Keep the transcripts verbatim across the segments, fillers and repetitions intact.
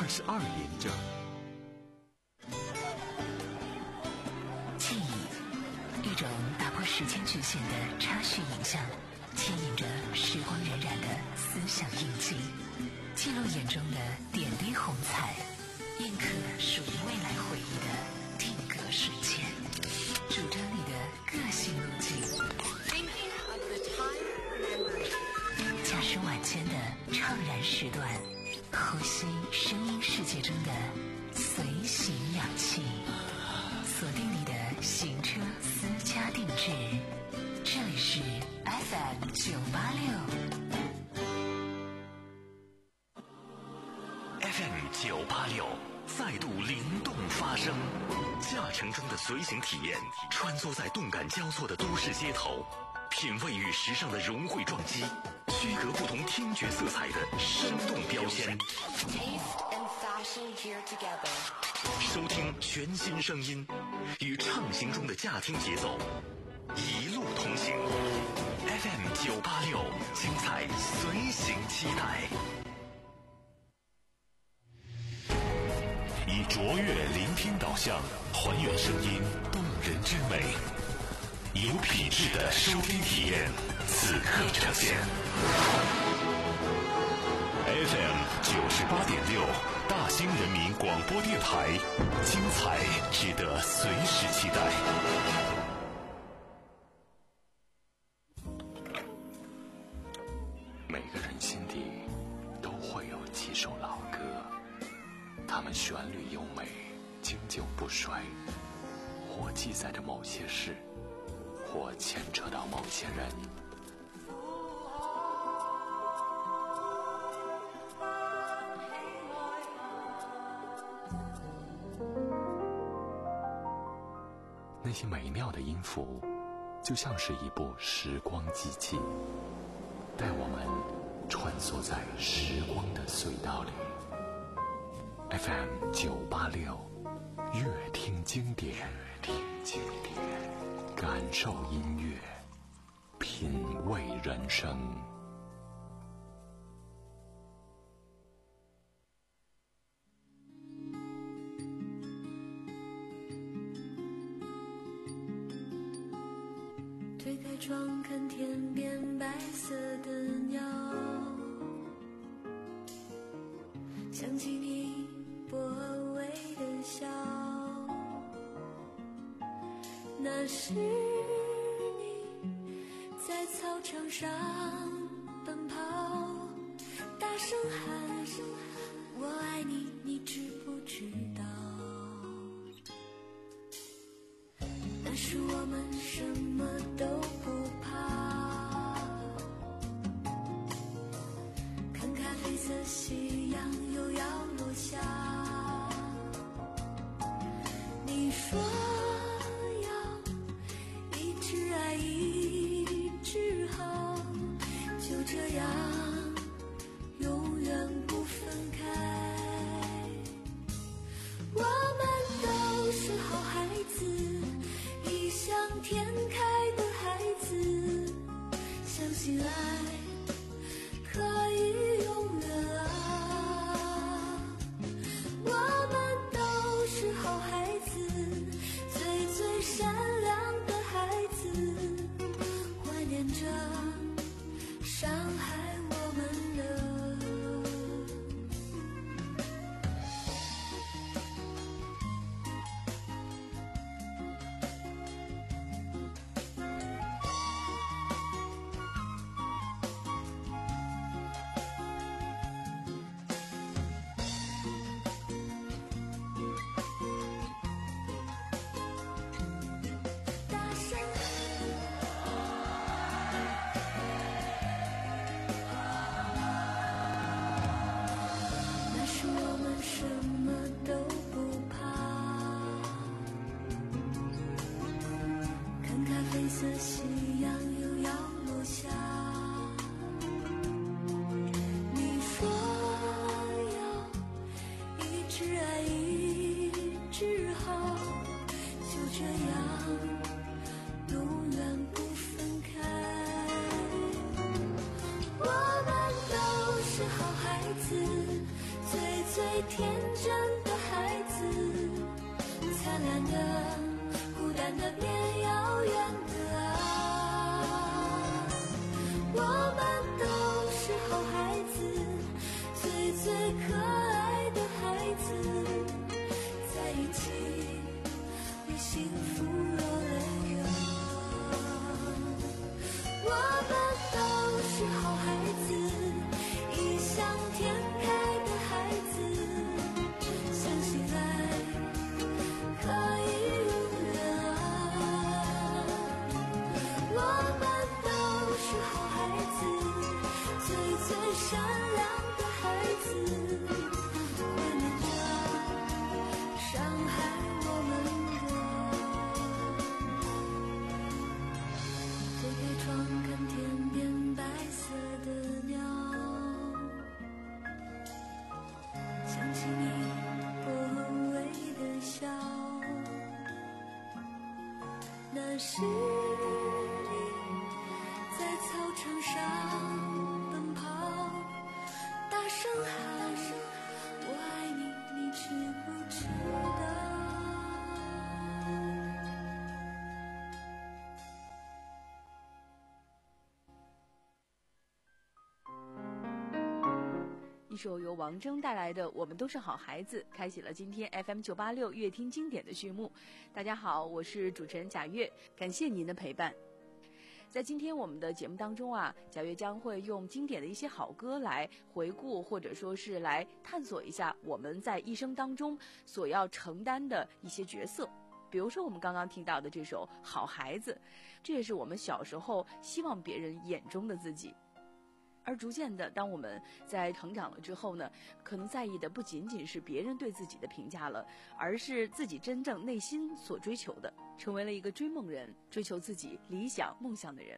二十二连着。 记忆，一种打破时间局限的插叙影像，牵引着时光荏苒的思想印记，记录眼中的点滴红彩，印刻属于未来回忆的定格瞬间，主张你的个性路径。驾驶晚间的怅然时段，呼吸声音世界中的随行氧气，锁定你的行车私家定制。这里是 F M 九八六 F M 九八六再度灵动发声，驾乘中的随行体验，穿梭在动感交错的都市街头，品味与时尚的融汇撞击，区隔不同听觉色彩的生动标签。收听全新声音，与畅行中的驾听节奏，一路同行。F M 九八六，精彩随行期待。以卓越聆听导向，还原声音动人之美，有品质的收听体验，此刻呈现。F M 九十八点六，大兴人民广播电台，精彩值得随时期待。每个人心底都会有几首老歌，它们旋律优美，经久不衰，或记载着某些事，或牵扯到某些人。那些美妙的音符，就像是一部时光机器，带我们穿梭在时光的隧道里。F M 九八六，乐听经典，乐听经典，感受音乐，品味人生。 推开窗看天边白色的鸟，想起你薄微的笑，那是你在操场上奔跑，大声喊我爱你，你知不知道？那时我们什么都不怕，看看黑色夕阳又要落下，你说要一直爱一直好，就这样永远不分开。我们都是好孩子，异想天开的孩子，相信爱可以永远啊。我们都是好孩子，最最善良的孩子，怀念着伤害我们的天真的孩子，灿烂的孤单的变遥远的啊，我们都是好孩子，最最可爱的孩子，在一起为幸福落泪啊，我们都是好孩子，异想天开的孩子，相信爱可以永远啊，我们都是好孩子，最最善良的孩子，会念着伤害我们的。推开窗看天边白色的鸟，想起你微微的笑，那是你在操场上奔跑，大声喊我爱你，你知不知道？ 一首由王铮带来的《我们都是好孩子》开启了今天 F M 九八六乐听经典的序幕。大家好，我是主持人贾月，感谢您的陪伴。在今天我们的节目当中啊，贾月将会用经典的一些好歌来回顾，或者说是来探索一下我们在一生当中所要承担的一些角色。比如说我们刚刚听到的这首《好孩子》，这也是我们小时候希望别人眼中的自己。而逐渐的，当我们在成长了之后呢，可能在意的不仅仅是别人对自己的评价了，而是自己真正内心所追求的，成为了一个追梦人，追求自己理想梦想的人。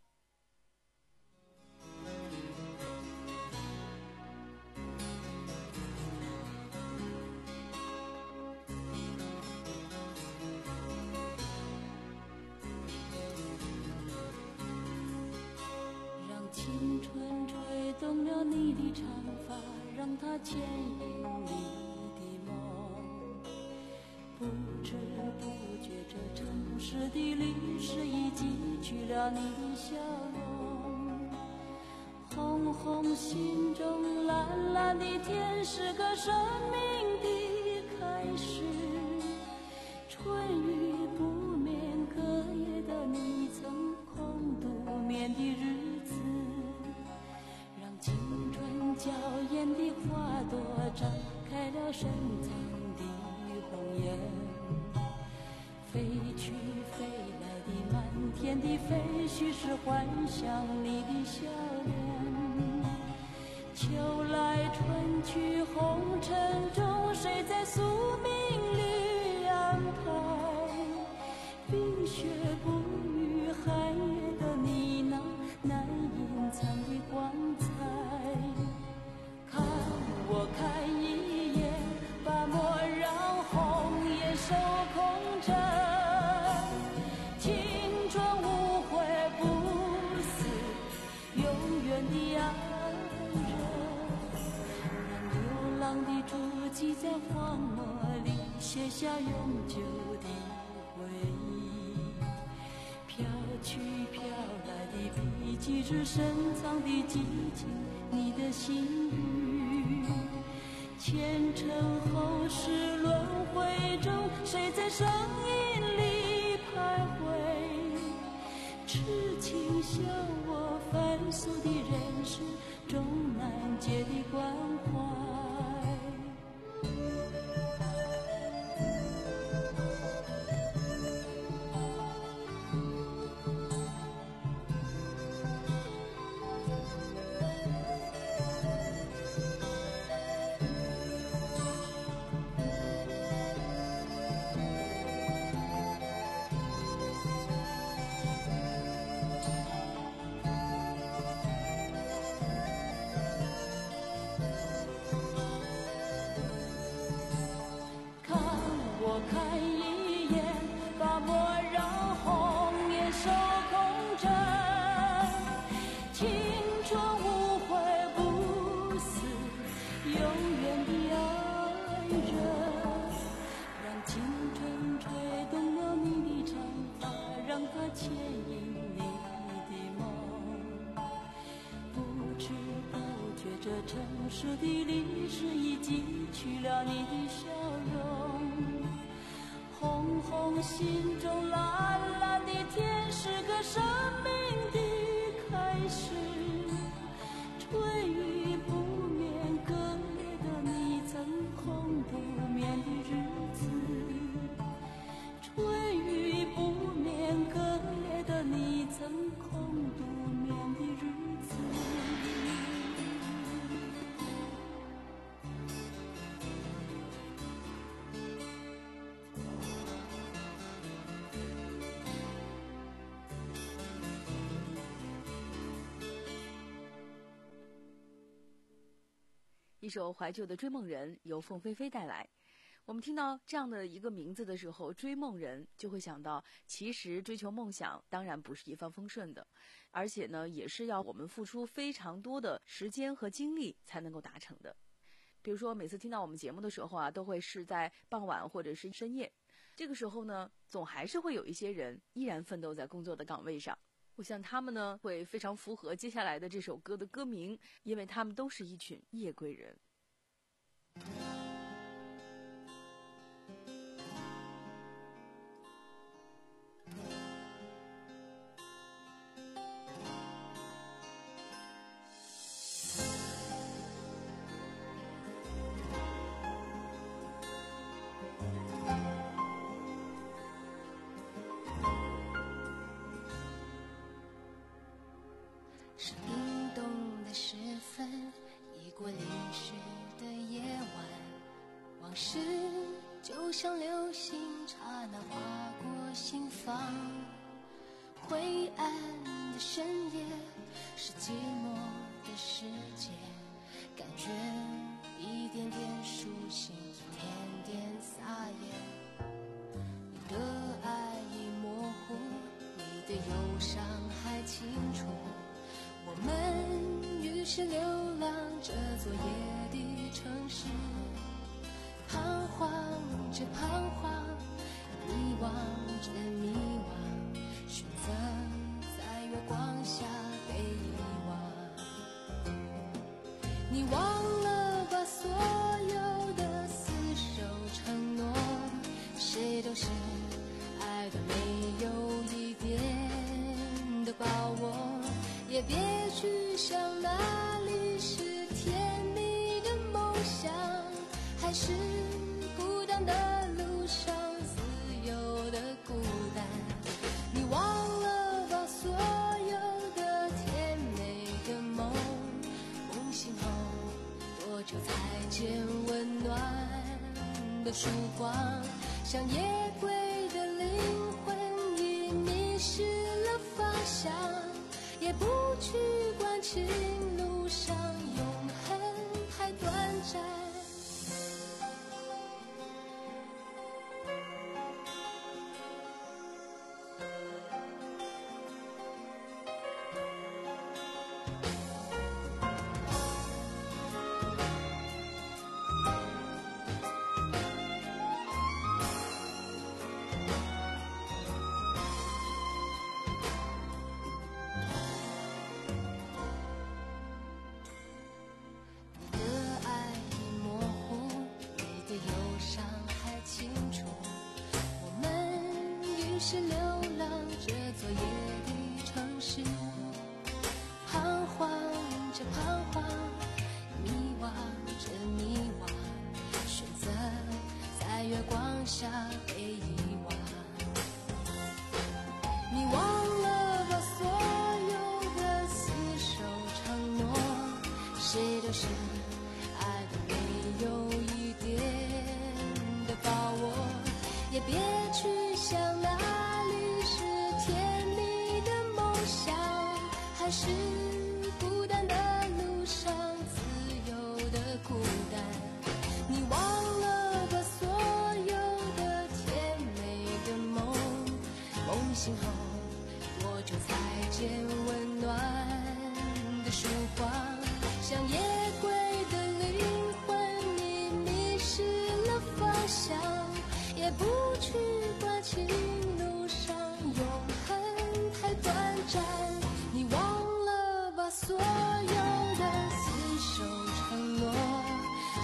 青春吹动了你的长发，让它牵引你的梦，不知不觉这城市的历史已记取了你的笑容，红红心中蓝蓝的天是个生命的开始，春雨不眠隔夜的你曾空独眠的日子，青春娇艳的花朵绽开了深藏的红颜，飞去飞来的满天的飞絮是幻想你的笑脸，秋来春去红尘中，谁在宿命里安排？冰雪不语寒夜的你那难隐藏的光彩，看我看一眼，把莫让红颜守空枕，青春无悔不死，永远的爱人，让流浪的足迹在荒漠里写下永久的回忆，飘去飘来的笔迹是深藏的激情，你的心语，前尘后世轮回中，谁在声音里徘徊？痴情笑我凡俗的人世中难解的关怀。 其实已记去了你的笑容。红红心中蓝蓝的天，是个生命的开始。吹雨不眠，隔夜的你怎空不眠的日子？吹雨不眠，隔夜的你怎空不眠的日子？ 一首怀旧的《追梦人》由凤飞飞带来。我们听到这样的一个名字的时候，追梦人就会想到，其实追求梦想当然不是一帆风顺的，而且呢，也是要我们付出非常多的时间和精力才能够达成的。比如说，每次听到我们节目的时候啊，都会是在傍晚或者是深夜，这个时候呢，总还是会有一些人依然奋斗在工作的岗位上。我想他们呢，会非常符合接下来的这首歌的歌名，因为他们都是一群夜归人。 是冰冻的时分，已过淋湿的夜晚，往事就像流星刹那划过心房。灰暗的深夜，是寂寞的世界，感觉一点点苏醒，一点点撒野。你的爱已模糊，你的忧伤还清楚，我们于是流浪这座夜的城市，彷徨着彷徨，迷惘着迷惘，选择在月光下被遗忘。你忘了把所有的厮守承诺，谁都是爱的没有一点的把握，也别去想哪里是甜蜜的梦想，还是孤单的路上自由的孤单。你忘了把所有的甜美的梦，梦醒后多久才见温暖的曙光？像夜归的灵魂已迷失了方向，也不去管情路上永恒还短暂。是流浪这座夜的城市，彷徨着彷徨，迷惘着迷惘，选择在月光下被遗忘。你忘了把所有的厮守承诺，谁都是爱的没有一点的把握，也别去想哪里是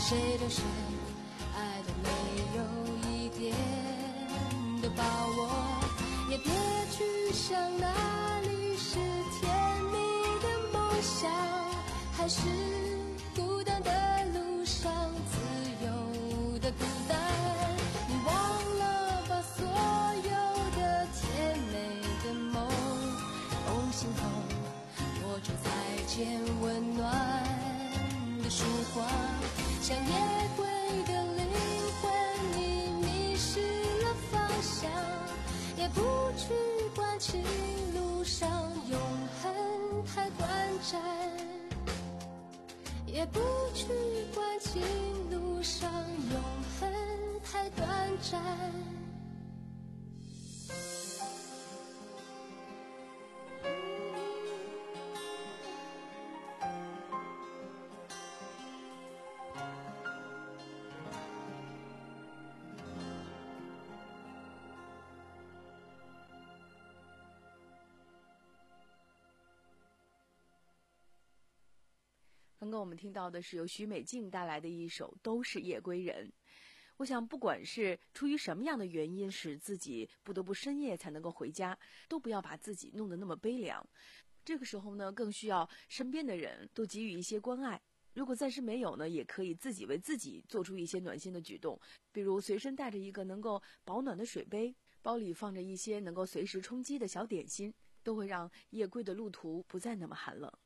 谁对谁爱的没有一点的把握，也别去想哪里是甜蜜的梦想，还是孤单的路上自由的孤单。你忘了把所有的甜美的梦梦醒后，握住再见温暖的曙光。像夜归的灵魂，你迷失了方向，也不去管情路上永恒太短暂，也不去管情路上永恒太短暂。 刚刚我们听到的是由许美静带来的一首《都是夜归人》。我想不管是出于什么样的原因使自己不得不深夜才能够回家，都不要把自己弄得那么悲凉。这个时候呢，更需要身边的人都给予一些关爱。如果暂时没有呢，也可以自己为自己做出一些暖心的举动，比如随身带着一个能够保暖的水杯，包里放着一些能够随时充饥的小点心，都会让夜归的路途不再那么寒冷。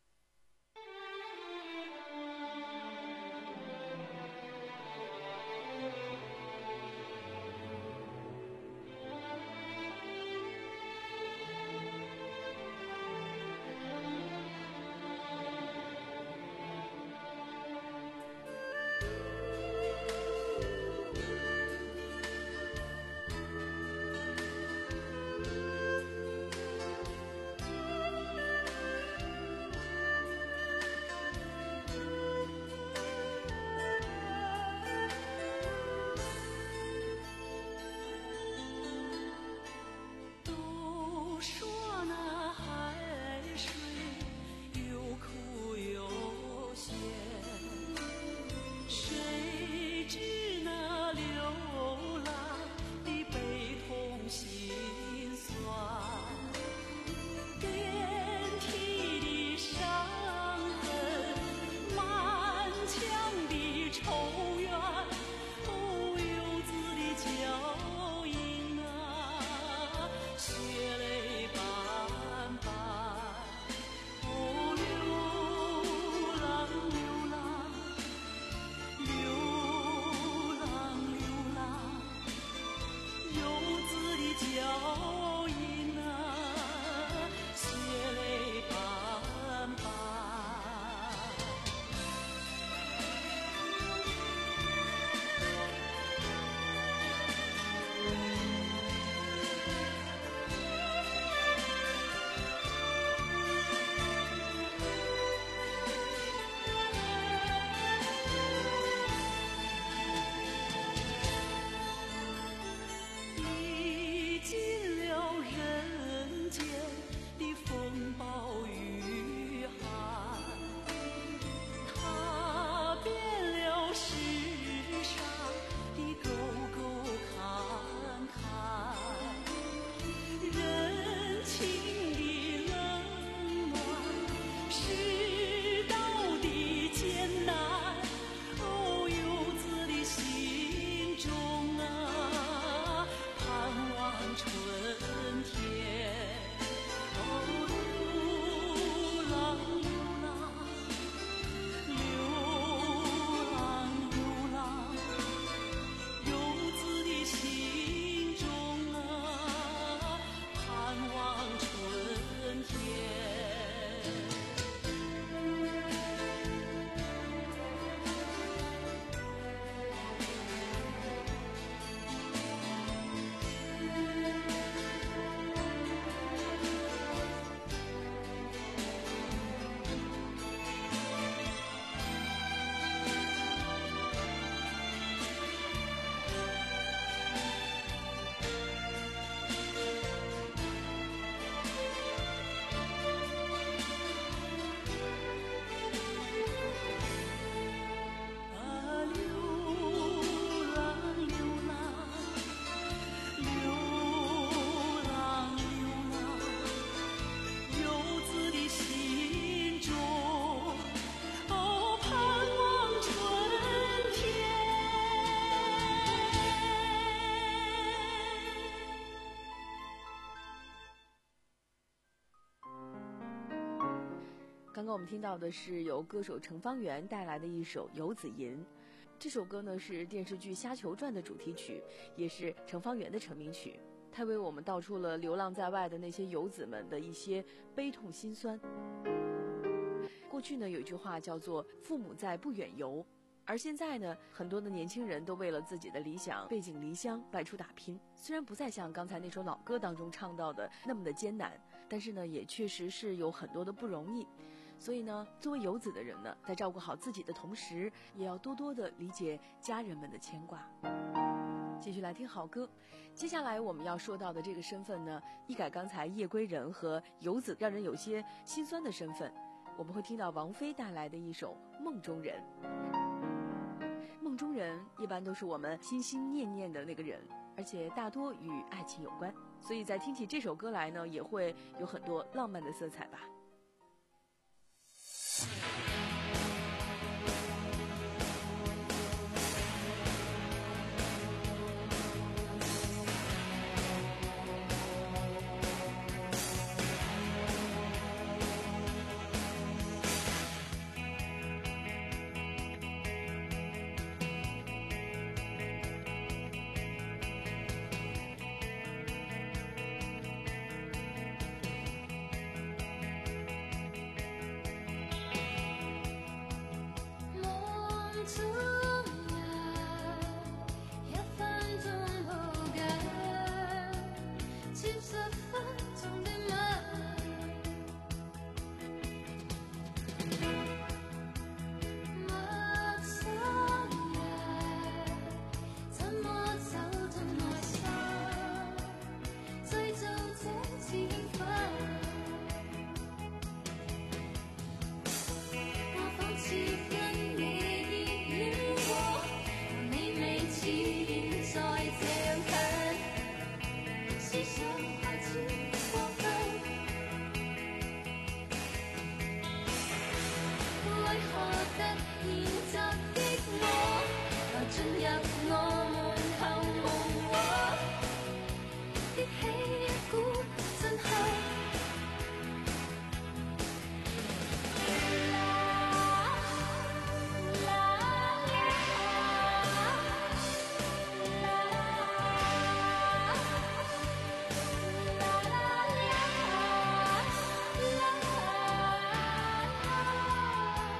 刚刚我们听到的是由歌手程方圆带来的一首《游子吟》。这首歌呢是电视剧《虾球传》的主题曲，也是程方圆的成名曲。它为我们道出了流浪在外的那些游子们的一些悲痛心酸。过去呢有一句话叫做父母在不远游，而现在呢很多的年轻人都为了自己的理想背井离乡外出打拼。虽然不再像刚才那首老歌当中唱到的那么的艰难，但是呢也确实是有很多的不容易。所以呢作为游子的人呢，在照顾好自己的同时，也要多多的理解家人们的牵挂。继续来听好歌。接下来我们要说到的这个身份呢，一改刚才夜归人和游子让人有些心酸的身份，我们会听到王菲带来的一首《梦中人》。梦中人一般都是我们心心念念的那个人，而且大多与爱情有关，所以在听起这首歌来呢，也会有很多浪漫的色彩吧。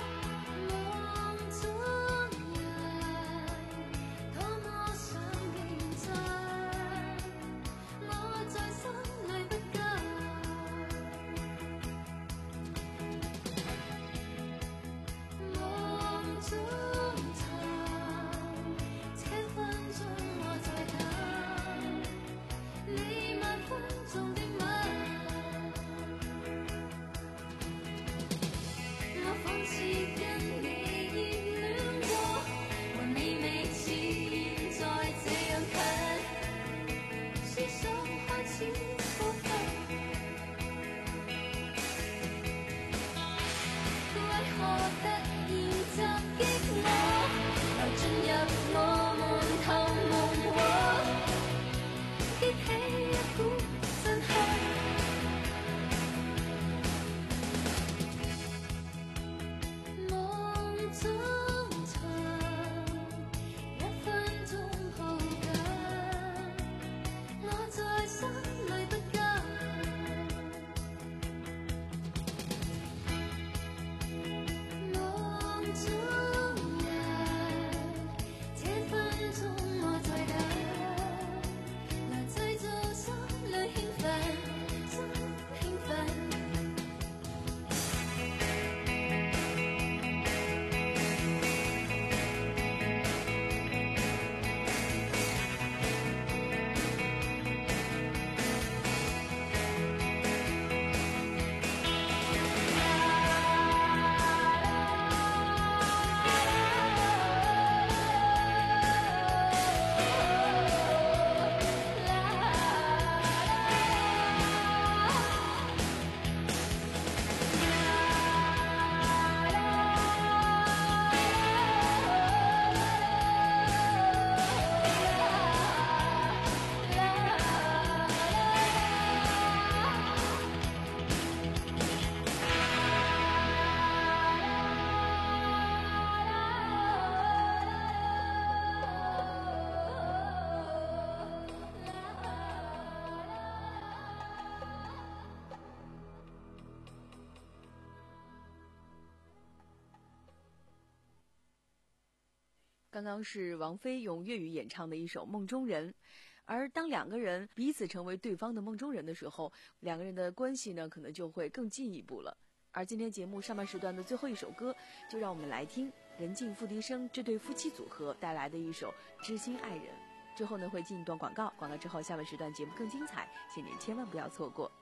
梦中人，多么想给刚刚是王菲用粤语演唱的一首《梦中人》，而当两个人彼此成为对方的梦中人的时候，两个人的关系呢，可能就会更进一步了。而今天节目上半时段的最后一首歌，就让我们来听任静、付笛声这对夫妻组合带来的一首《知心爱人》。之后呢，会进一段广告，广告之后下半时段节目更精彩，请您千万不要错过。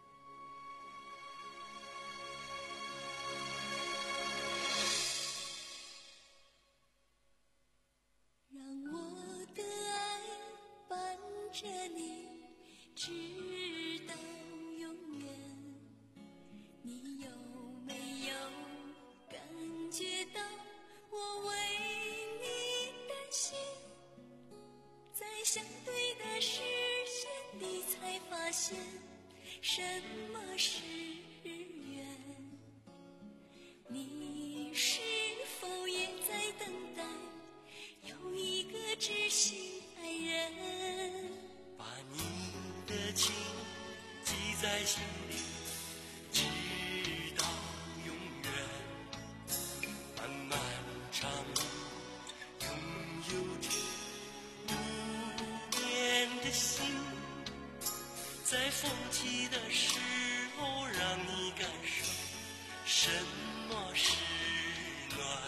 让我的爱伴着你，直到永远。你有没有感觉到我为你担心？在相对的视线，你才发现什么是缘。你是否也在等待有一个知心爱人？ 把你的情记在心里，直到永远。漫漫长路，拥有着无眠的心，在风起的时候，让你感受什么是暖。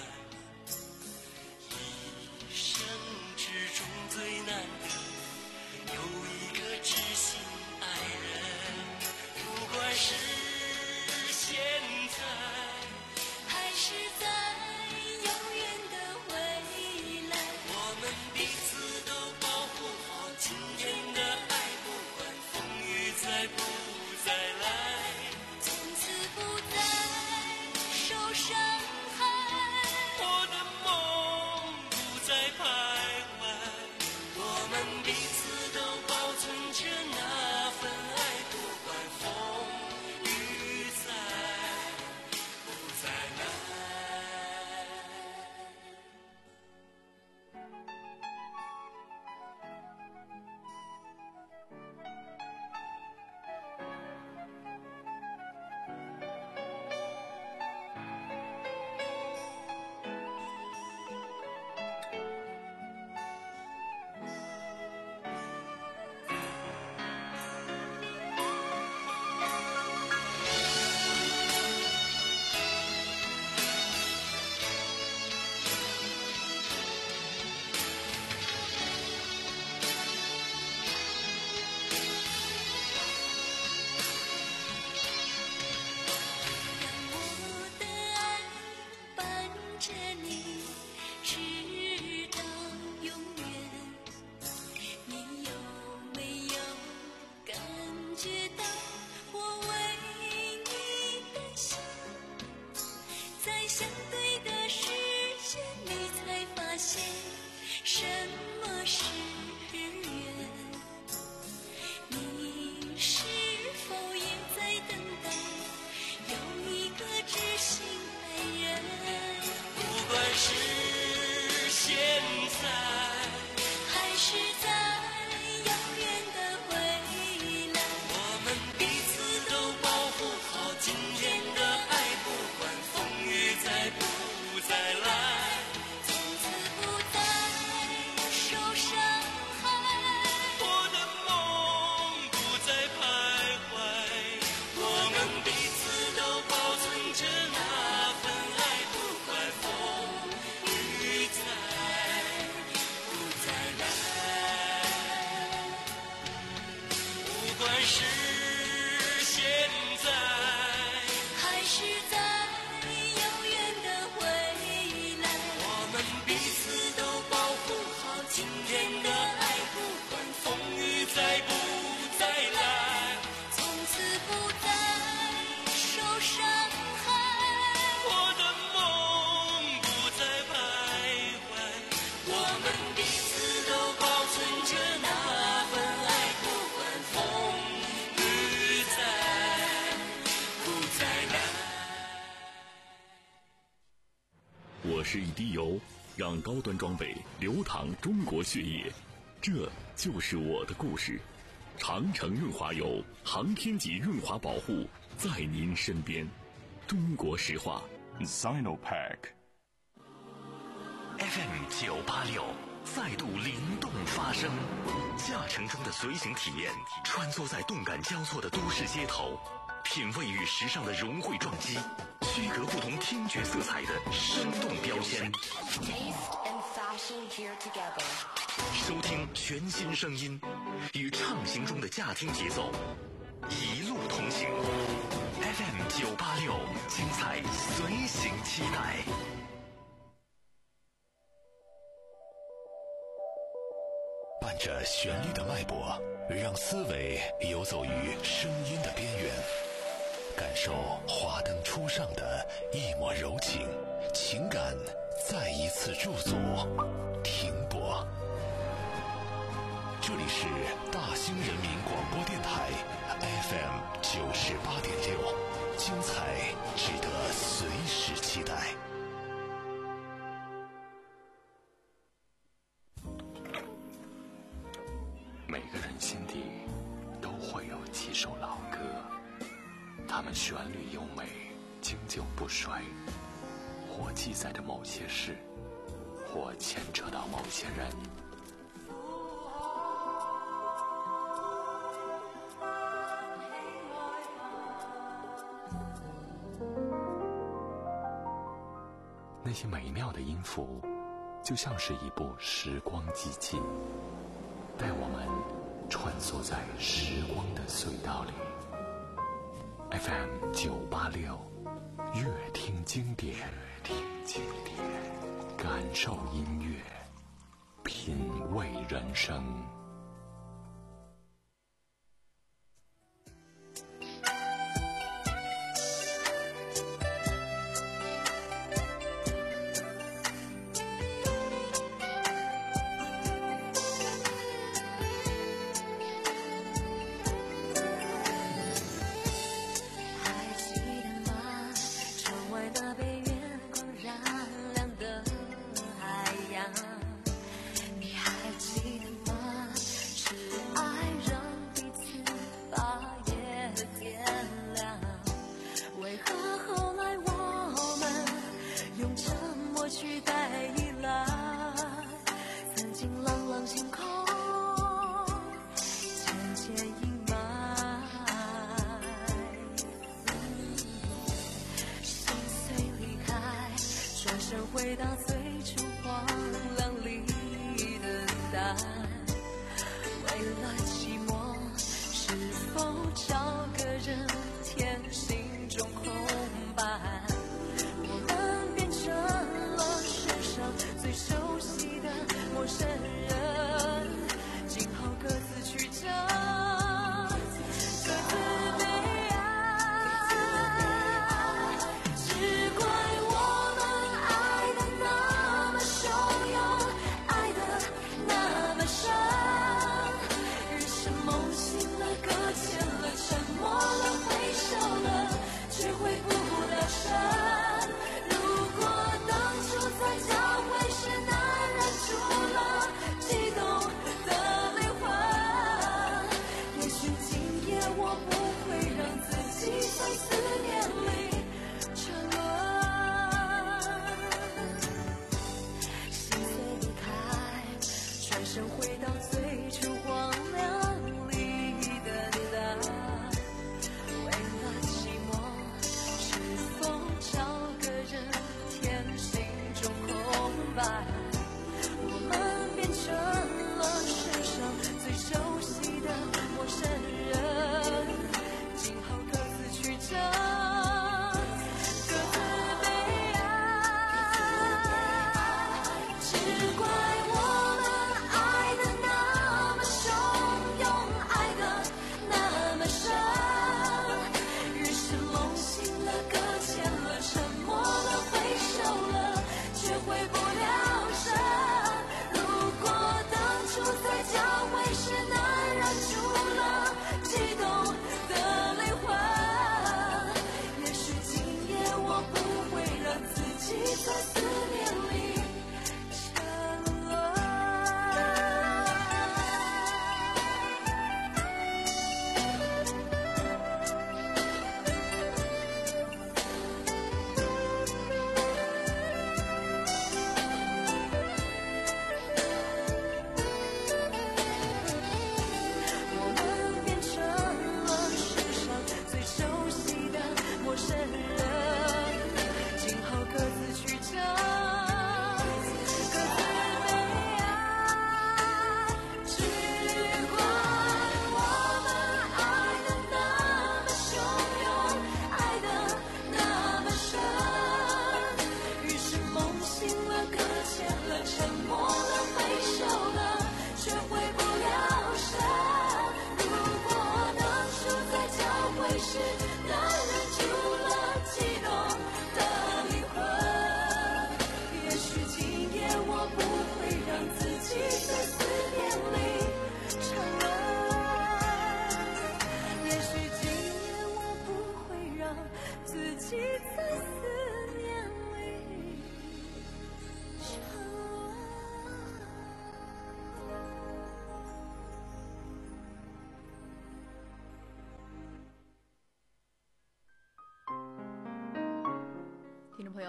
一生之中最难得有一个知心爱人，不管是现在还是在遥远的未来， 我们彼此都保护好今天的爱，不管风雨再不再来， 从此不再受伤害。 我的梦不再徘徊，我们彼此都保存着那份爱，不管风雨再不再来。 我是一滴油，让高端装备流淌中国血液，这就是我的故事。长城润滑油，航天级润滑保护，在您身边。中国石化 Sinopec F M 九八六再度灵动发声，驾乘中的随行体验，穿梭在动感交错的都市街头，品味与时尚的融汇撞击，区隔不同听觉色彩的生动标签。收听全新声音，与畅行中的驾听节奏，一路同行。F M 九八六，精彩随行期待。伴着旋律的脉搏，让思维游走于声音的边缘，感受华灯初上的一抹柔情，情感再一次驻足停泊。这里是大兴人民广播电台 F M 九十八点六，精彩值得随时期待。 每个人心底都会有几首老歌，它们旋律优美，经久不衰，或记载着某些事，或牵扯到某些人。那些美妙的音符，就像是一部时光机器，带我们穿梭在时光的隧道里。F M 九八六，乐听经典，乐听经典，感受音乐，品味人生。 回到最初荒凉里等待，为了寂寞，是否找个人填心中空白？我们变成了世上最熟悉的陌生人，今后各自去找各自悲哀，只怪我们爱的那么汹涌，爱的那么深，人生梦醒了，搁浅了，沉默了，回首了，却回不了神。如果当初在交汇时难忍住了激动的灵魂，也许今夜我不会让自己在思念里沉沦。心碎离开，转身回到最初荒凉里等待，为了寂寞，是否找个人填心中空白？我们变成了世上最熟悉的陌生人，今后各自去找各自悲哀，只怪我们爱的那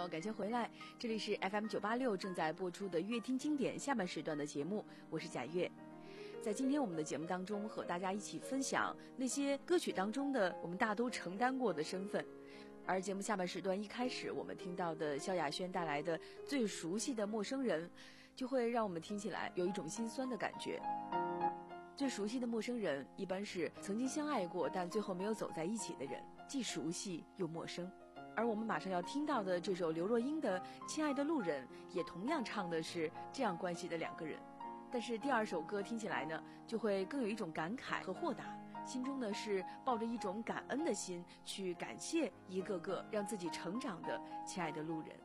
友，感谢回来，这里是 F M 九八六正在播出的乐听经典下半时段的节目，我是贾月。在今天我们的节目当中，和大家一起分享那些歌曲当中的我们大都承担过的身份。而节目下半时段一开始我们听到的萧亚轩带来的最熟悉的陌生人，就会让我们听起来有一种心酸的感觉。最熟悉的陌生人一般是曾经相爱过但最后没有走在一起的人，既熟悉又陌生。而我们马上要听到的这首刘若英的《亲爱的路人》，也同样唱的是这样关系的两个人。但是第二首歌听起来呢，就会更有一种感慨和豁达，心中呢是抱着一种感恩的心，去感谢一个个让自己成长的亲爱的路人。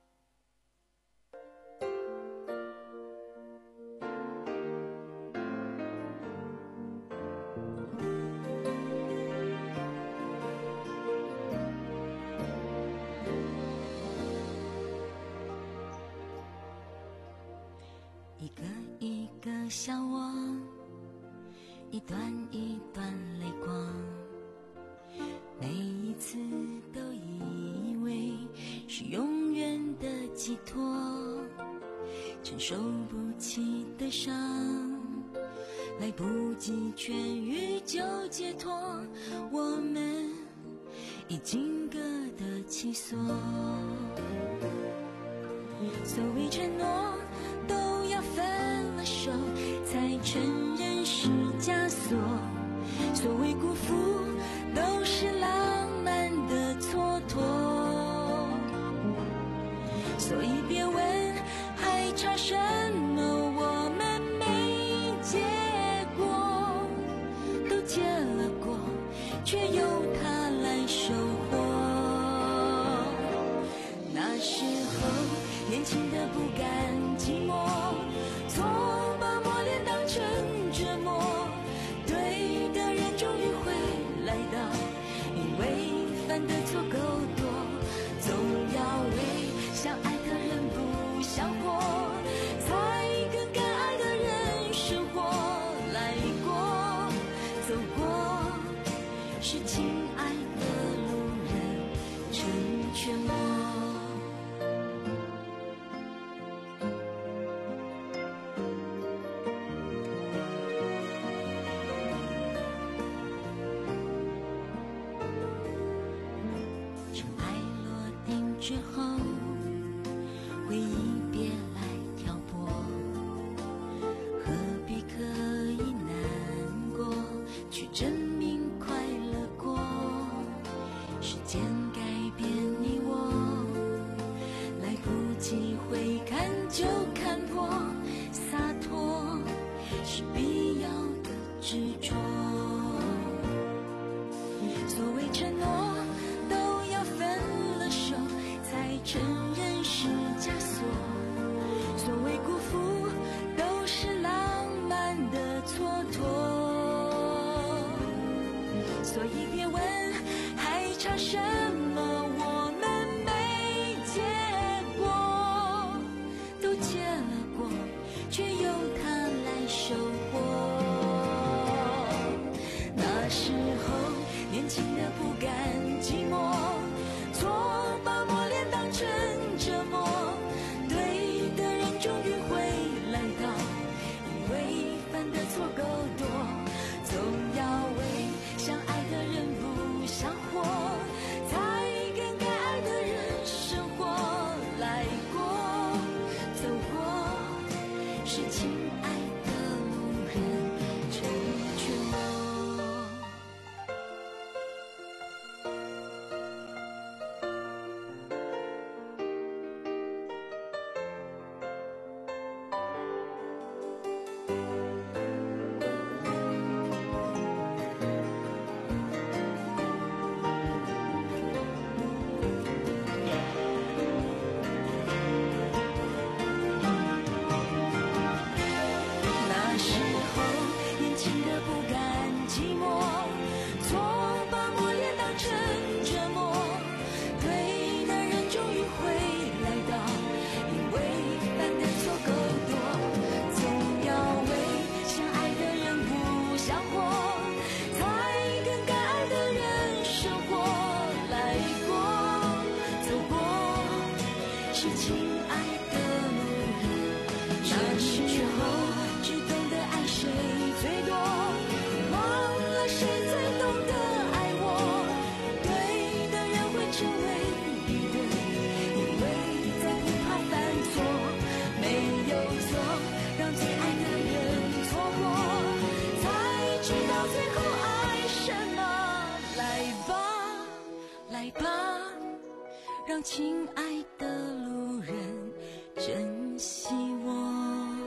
一个一个笑我，一段一段泪光，每一次都以为是永远的寄托，承受不起的伤，来不及痊愈就解脱，我们已经各得其所。所谓承诺都要分了手才承认是枷锁，所谓辜负都是浪漫的蹉跎，所以别问还差什么，我们没结果，都结了果，却由他来收获。那时候年轻的不甘寂寞，错把磨练当成折磨，对的人终于会来到，因为犯的错够多，总要为相爱的人不想活，才跟敢爱的人生活来过，走过是亲爱的路人成全我。之后回忆别来挑拨，何必刻意难过，去证明快乐过，时间改变你我，来不及回看就看破，洒脱是必要的执着，所谓承诺承认是枷锁，所谓辜负都是浪漫的蹉跎，所以别问还差什么，我们没结果，都结了果，却由他来收获。那时候年轻的不甘寂寞，错把磨练当成折磨，对的人终于会来到，因为犯的错够多，总要为相爱的人不想活，才最后爱什么？来吧，来吧，让亲爱的路人珍惜我。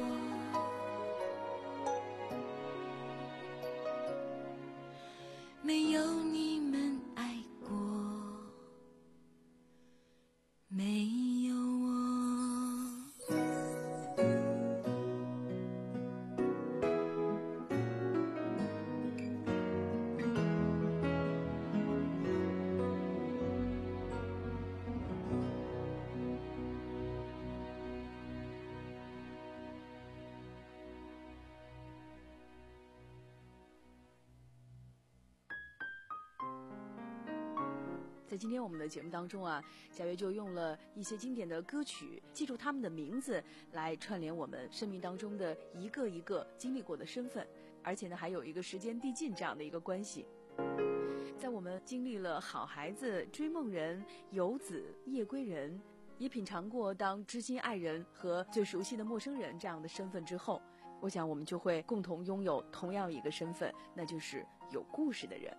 没有你们爱过，没有我。 在今天我们的节目当中啊，贾跃就用了一些经典的歌曲，记住他们的名字，来串联我们生命当中的一个一个经历过的身份，而且呢，还有一个时间递进这样的一个关系。在我们经历了好孩子、追梦人、游子、夜归人，也品尝过当知心爱人和最熟悉的陌生人这样的身份之后，我想我们就会共同拥有同样一个身份，那就是有故事的人。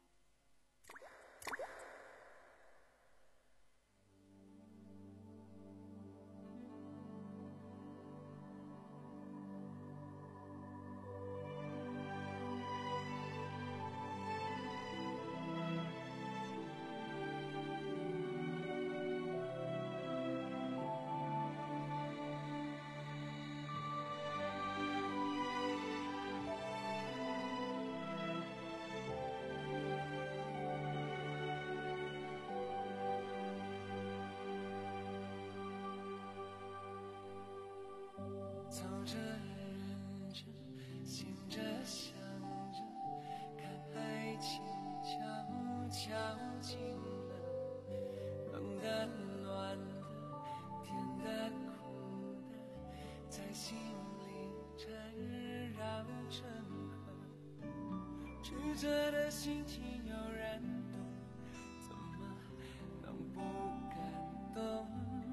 走着忍着醒着想着，看爱情悄悄近了，冷的暖的甜的苦的，在心里缠绕成河，曲折的心情有人懂，怎么能不感动？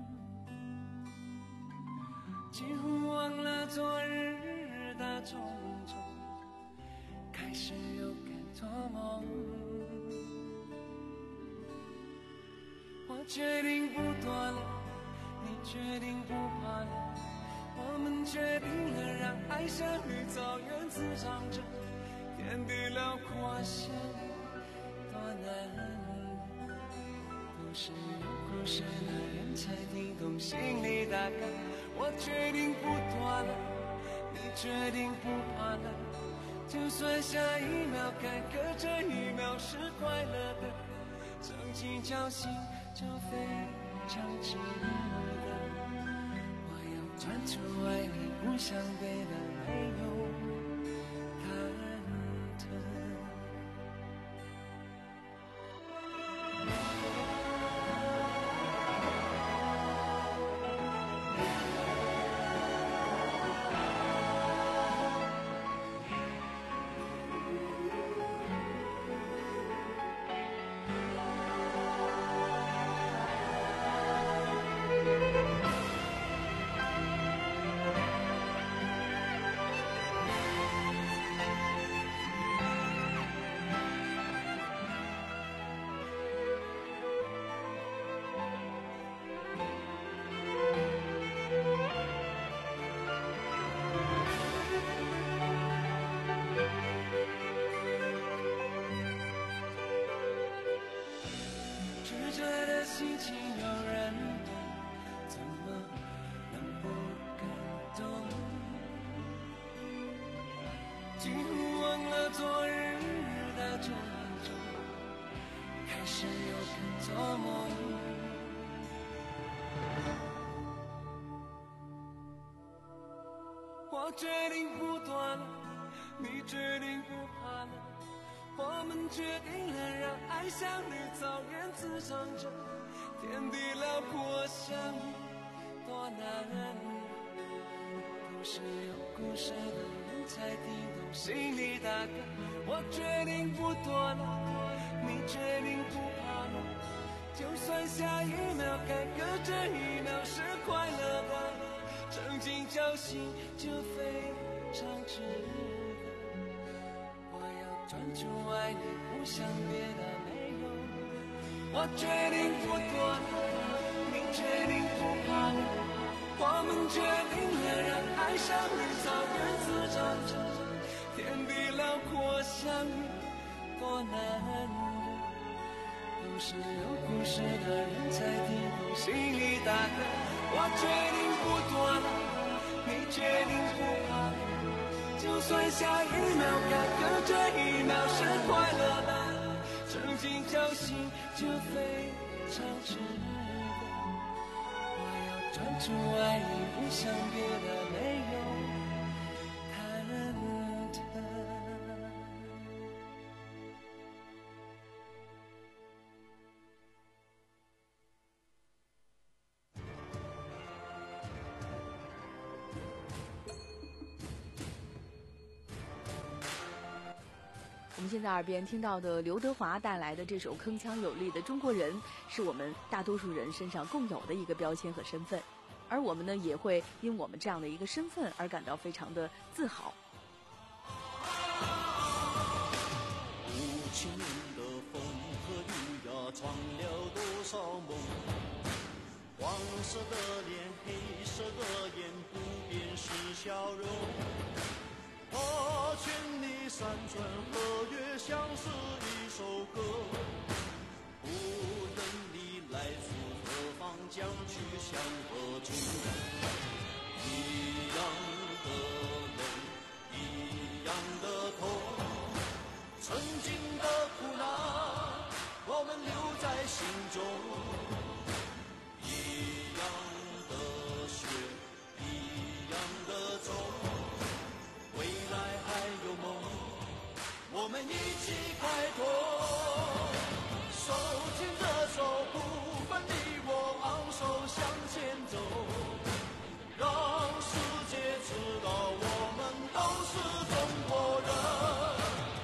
几乎忘了昨日的种种，开始又敢做梦。我决定不躲了，你决定不怕了，我们决定了让爱像绿草原滋长着，天地辽阔相多难。都是有故事的人才听懂心里大概。我决定不躲了，你决定不怕了，就算下一秒坎坷，这一秒是快乐的，曾经侥幸就非常值得。我要专注爱你，不想别的没有忐忑。心情有人懂，怎么能不感动？几乎忘了昨日的种种，开始又敢做梦。我决定不躲了，你决定不怕了，我们决定了让爱像绿草原滋长着，天地辽阔相遇多难。都是有故事的人才听懂心里大概。我决定不躲了，你决定不怕了，就算下一秒坎坷，这一秒是快乐的，曾经侥幸就非常值得。我要出爱你，不想别的没有。我决定不躲了，你决定不怕了，我们决定了，让爱像绿草，日子长长，天地辽阔，相遇多难得。都是有故事的人才听懂心里大的。我决定不躲了，你决定不怕了，就算下一秒该跟这一秒是快乐的，曾经侥幸就非常值得。我要专注爱你，不想别的没有忐忑。 我们现在耳边听到的刘德华带来的这首铿锵有力的《中国人》，是我们大多数人身上共有的一个标签和身份，而我们呢，也会因我们这样的一个身份而感到非常的自豪。 五千年的风和雨呀，闯了多少梦？黄色的脸，黑色的眼，不变是笑容。花千里山川河岳，像是一首歌。无论你来自何方，将去向何处，一样的泪，一样的痛。曾经的苦难，我们留在心中。一样的血，一样的种。未来还有梦，我们一起开拓。手牵着手，不分你我，昂首向前走，让世界知道我们都是中国人。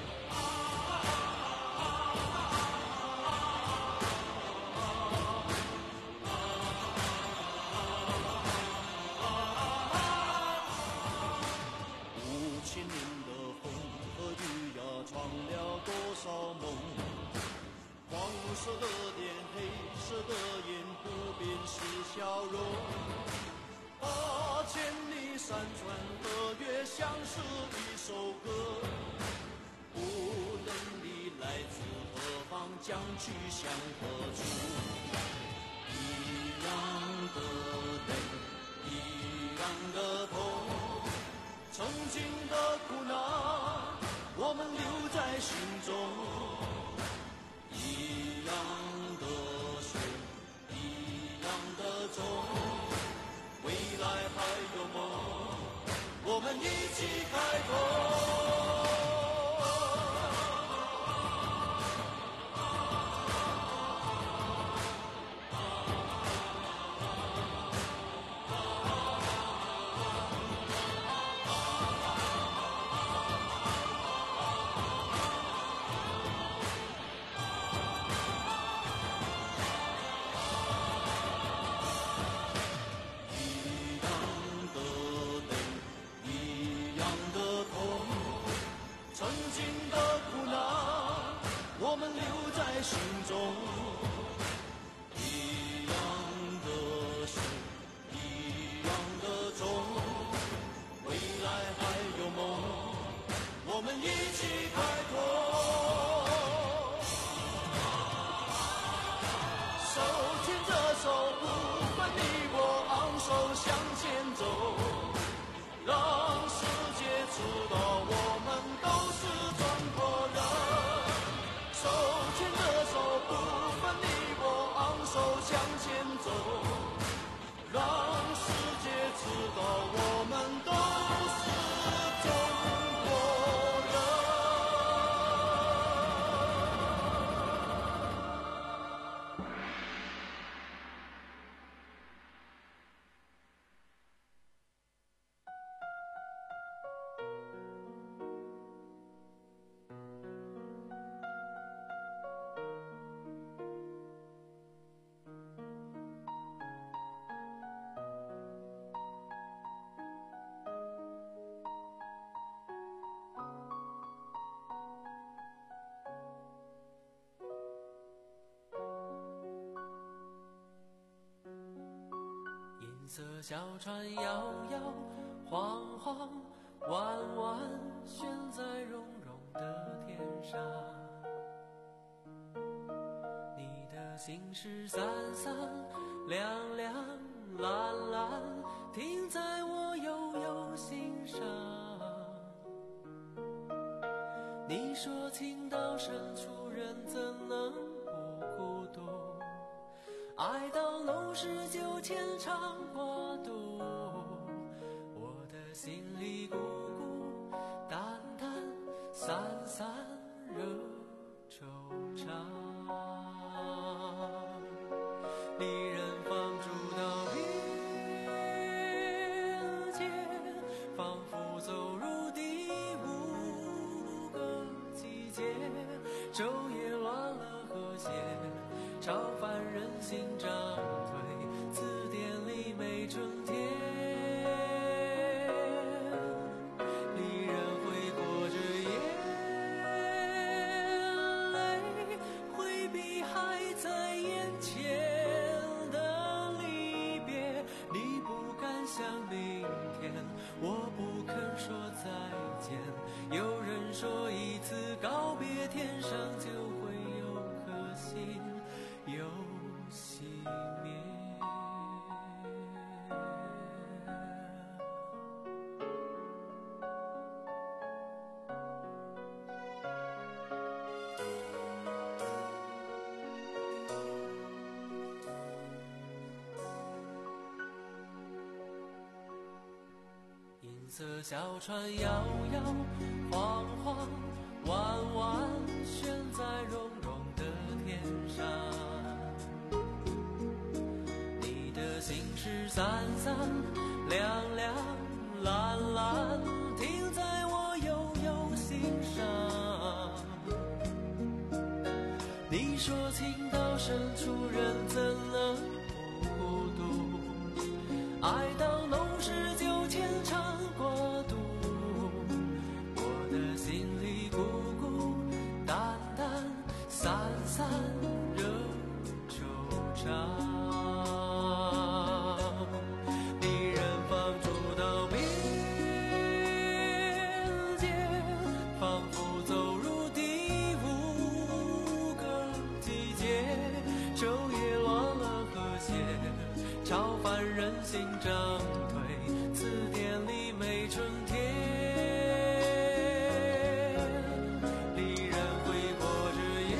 五千年的风和雨呀，闯了多少梦？黄色的脸，黑色的眼，不变是笑容。八千里山川河岳，像是一首歌。无论你来自何方，将去向何处，一样的泪，一样的痛。曾经的苦难，我们留在心中。一样的水，一样的种。未来还有梦，我们一起开拓。心中一样的水，一样的种。未来还有梦，我们一起开拓。手牵着手，不分你我，昂首向前走，让世界知道我们都是中国人。手牵着手，不分色小船摇摇晃晃，弯弯悬在绒绒的天上。你的心事散散亮亮蓝蓝，停在我悠悠心上。你说情到深处人怎能不孤独，爱到浓时就牵肠挂肚，我的心里孤孤单单散散惹惆怅。离人放逐到边界，仿佛走入第五个季节，昼夜乱了和谐，超凡人心涨退，字典里没春天。离人挥过这眼泪，回避还在眼前的离别。你不敢想明天，我不肯说再见。有人说一次告别，天上就会有颗星又熄灭。银色小船摇摇晃晃，弯弯悬在绒绒的天上。你的心事散散亮亮蓝蓝，停在我悠悠心上。你说情到深处人怎能不孤独，爱到浓时就牵肠挂肚，我的心里孤孤单单散散惹惆怅。离人放逐到边界，仿佛走入第五个季节，昼夜乱了和谐，超凡人心涨退，字典里没春天。离人挥过这眼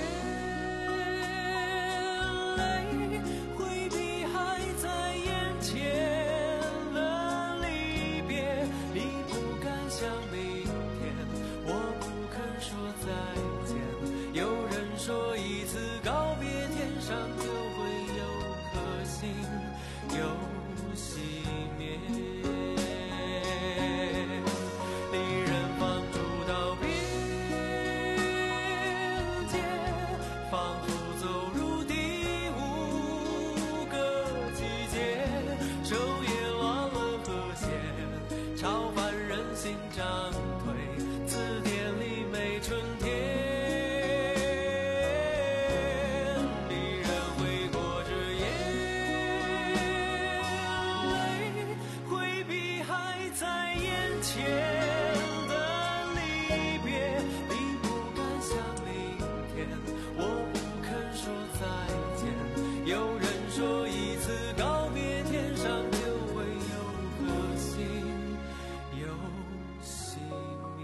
泪，回避还在眼前的离别。你不敢想明天，我不肯说再见。有人说一次告别，天上就会有颗星又熄灭。离人放逐到边界，仿佛走入第五个季节，昼夜乱了和谐，超凡人心涨退，字典里没春天。离人挥过这眼泪，回避还在眼前的离别。你不敢想明天，我不肯说再见。有人说一次告别，天上就会有颗星又熄灭。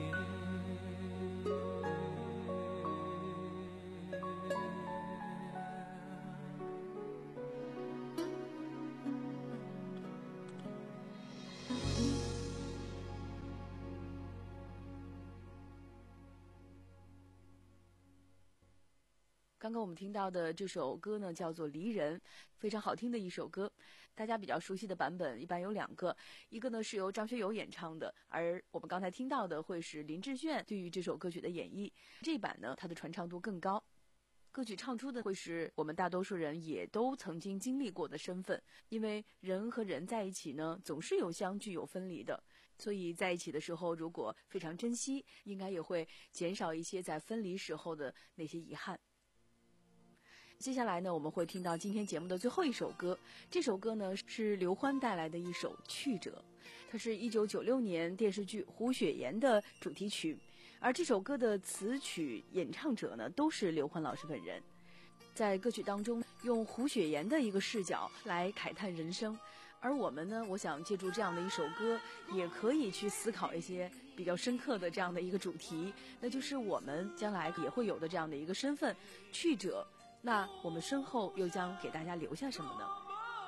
刚刚我们听到的这首歌呢，叫做《离人》，非常好听的一首歌。大家比较熟悉的版本一般有两个，一个呢是由张学友演唱的，而我们刚才听到的会是林志炫对于这首歌曲的演绎。这一版呢，它的传唱度更高。歌曲唱出的会是我们大多数人也都曾经经历过的身份，因为人和人在一起呢，总是有相聚有分离的，所以在一起的时候，如果非常珍惜，应该也会减少一些在分离时候的那些遗憾。 接下来呢，我们会听到今天节目的最后一首歌。这首歌呢是刘欢带来的一首《去者》，它是一九九六年电视剧《胡雪岩》的主题曲，而这首歌的词曲演唱者呢都是刘欢老师本人。在歌曲当中，用胡雪岩的一个视角来慨叹人生，而我们呢，我想借助这样的一首歌，也可以去思考一些比较深刻的这样的一个主题，那就是我们将来也会有的这样的一个身份——去者。那我们身后又将给大家留下什么呢？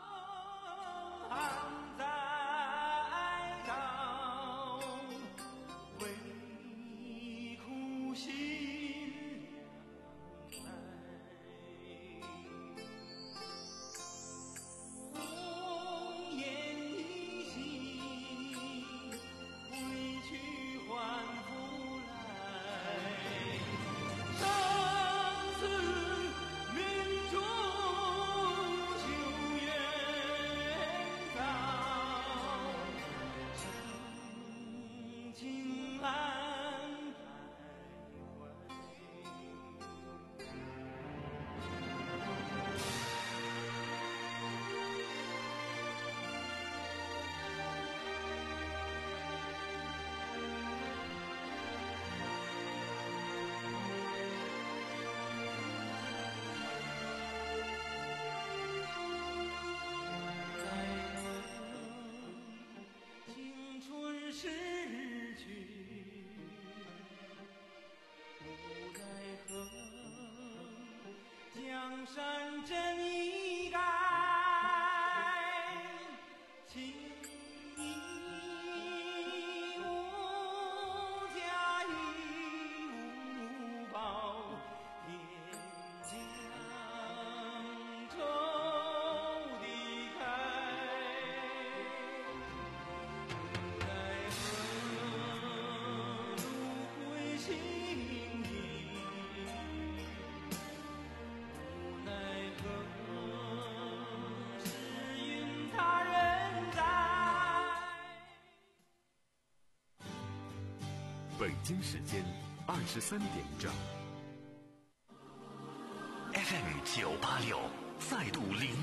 江山真一改，情义无价亦无宝，天将愁离开，奈何路归心意，奈何时运他人在。 北京时间二十三点整。 F M 九八六再度领